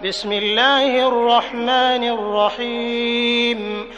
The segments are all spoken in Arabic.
بسم الله الرحمن الرحيم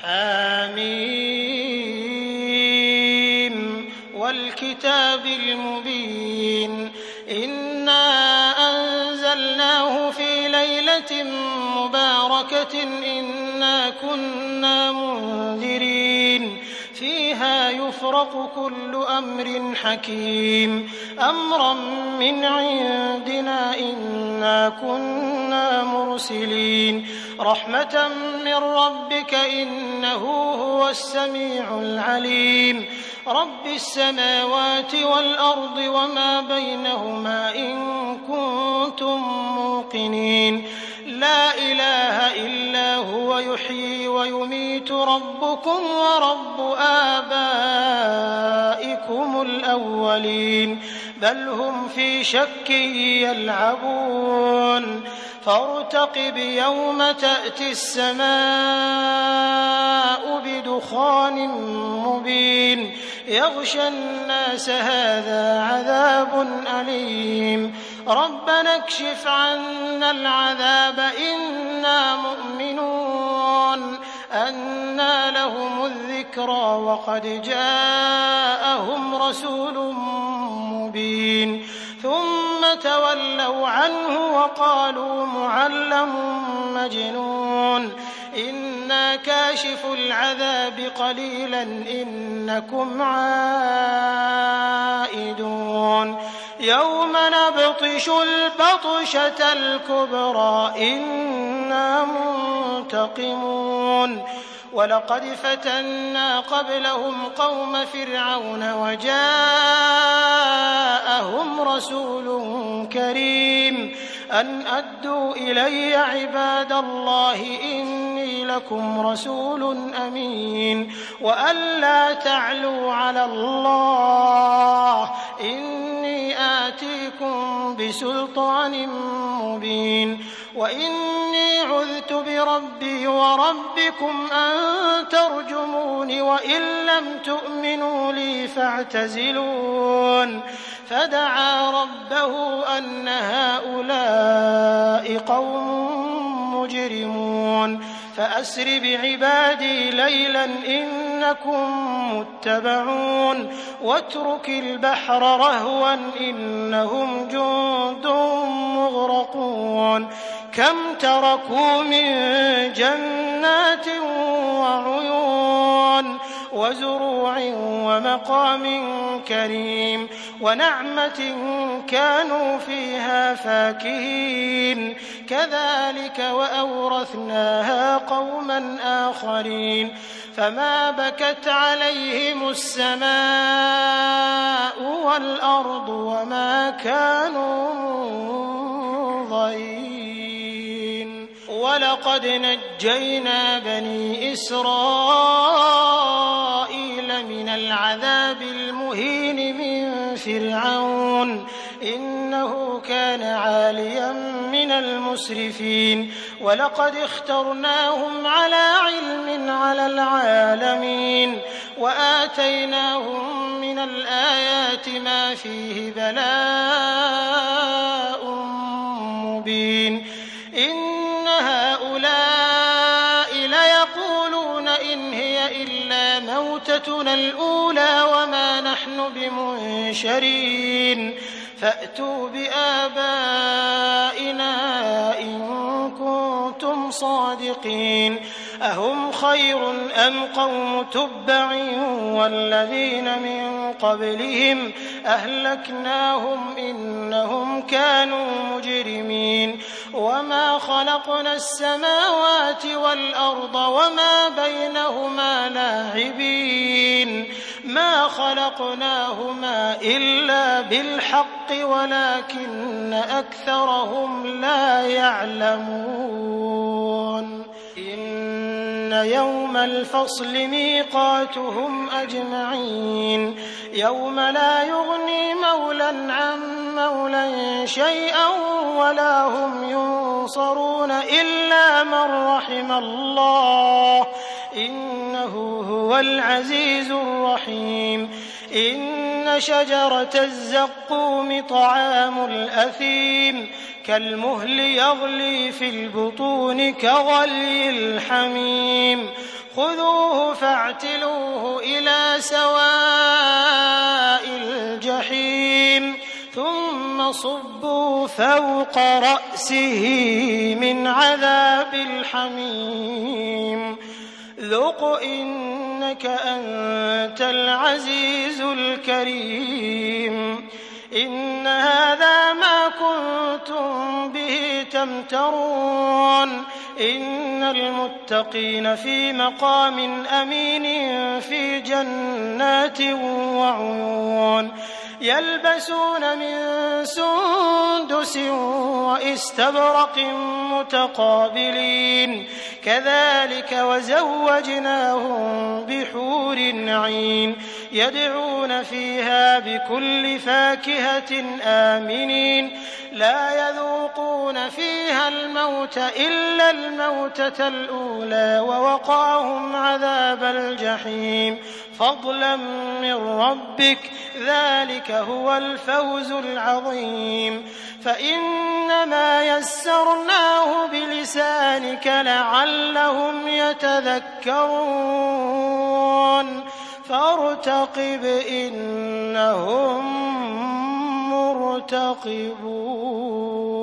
حميم والكتاب المبين إنا أنزلناه في ليلة مباركة إنا كنا منذرين فيها يفرق كل أمر حكيم أمرا من عندنا إنا كنا مرسلين رحمة من ربك إنه هو السميع العليم رب السماوات والأرض وما بينهما إن كنتم موقنين لا إله إلا هو يحيي ويميت ربكم ورب آبائكم الأولين بل هم في شك يلعبون فارتقب يوم تأتي السماء بدخان مبين يغشى الناس هذا عذاب أليم ربنا اكشف عنا العذاب إنا مؤمنون أنى لهم الذكرى وقد جاءهم رسول مبين ثم تولوا عنه وقالوا معلم مجنون إنا كاشف العذاب قليلا إنكم عائدون يوم نبطش البطشة الكبرى إنا منتقمون ولقد فتنا قبلهم قوم فرعون وجاءهم رسول كريم أن أدوا إلي عباد الله إني لكم رسول أمين وأن لا تعلوا على الله إني آتيكم بسلطان مبين وإني عذت بربي وربكم أن ترجمون وإن لم تؤمنوا لي فاعتزلون فدعا ربه أن هؤلاء قوم مجرمون فأسر بعبادي ليلا إنكم متبعون واترك البحر رهوا إنهم جند مغرقون كم تركوا من جنات وعيون وزروع ومقام كريم ونعمة كانوا فيها فاكهين كذلك وأورثناها قوما آخرين فما بكت عليهم السماء والأرض وما كانوا منظرين ولقد نجينا بني إسرائيل من العذاب المهين من فرعون إنه كان عاليا من المسرفين ولقد اخترناهم على علم على العالمين وآتيناهم من الآيات ما فيه بلاء مبين إن هؤلاء ليقولون إن هي إلا موتتنا الأولى وما نحن بمنشرين فأتوا بآبائنا إن كنتم صادقين أهم خير أم قوم تبع والذين من قبلهم أهلكناهم إنهم كانوا مجرمين وما خلقنا السماوات والأرض وما بينهما لاعبين ما خلقناهما إلا بالحق ولكن أكثرهم لا يعلمون إن يوم الفصل ميقاتهم أجمعين يوم لا يغني مولى عن مولى شيئا ولا هم ينصرون إلا من رحم الله إنه هو العزيز الرحيم إن شجرة الزقوم طعام الأثيم كالمهل يغلي في البطون كغلي الحميم خذوه فاعتلوه إلى سواء الجحيم ثم صبوا فوق رأسه من عذاب الحميم ذق إنك أنت العزيز الكريم إن هذا ما كنتم به تمترون إن المتقين في مقام أمين في جنات وعيون يلبسون من سندس وإستبرق متقابلين كذلك وزوجناهم بحور عين يدعون فيها بكل فاكهة آمنين لا يذوقون فيها الموت إلا الموتة الأولى ووقاهم عذاب الجحيم فضلا من ربك ذلك هو الفوز العظيم فإنما يسرناه بلسانك لعلهم يتذكرون فارتقب إنهم مرتقبون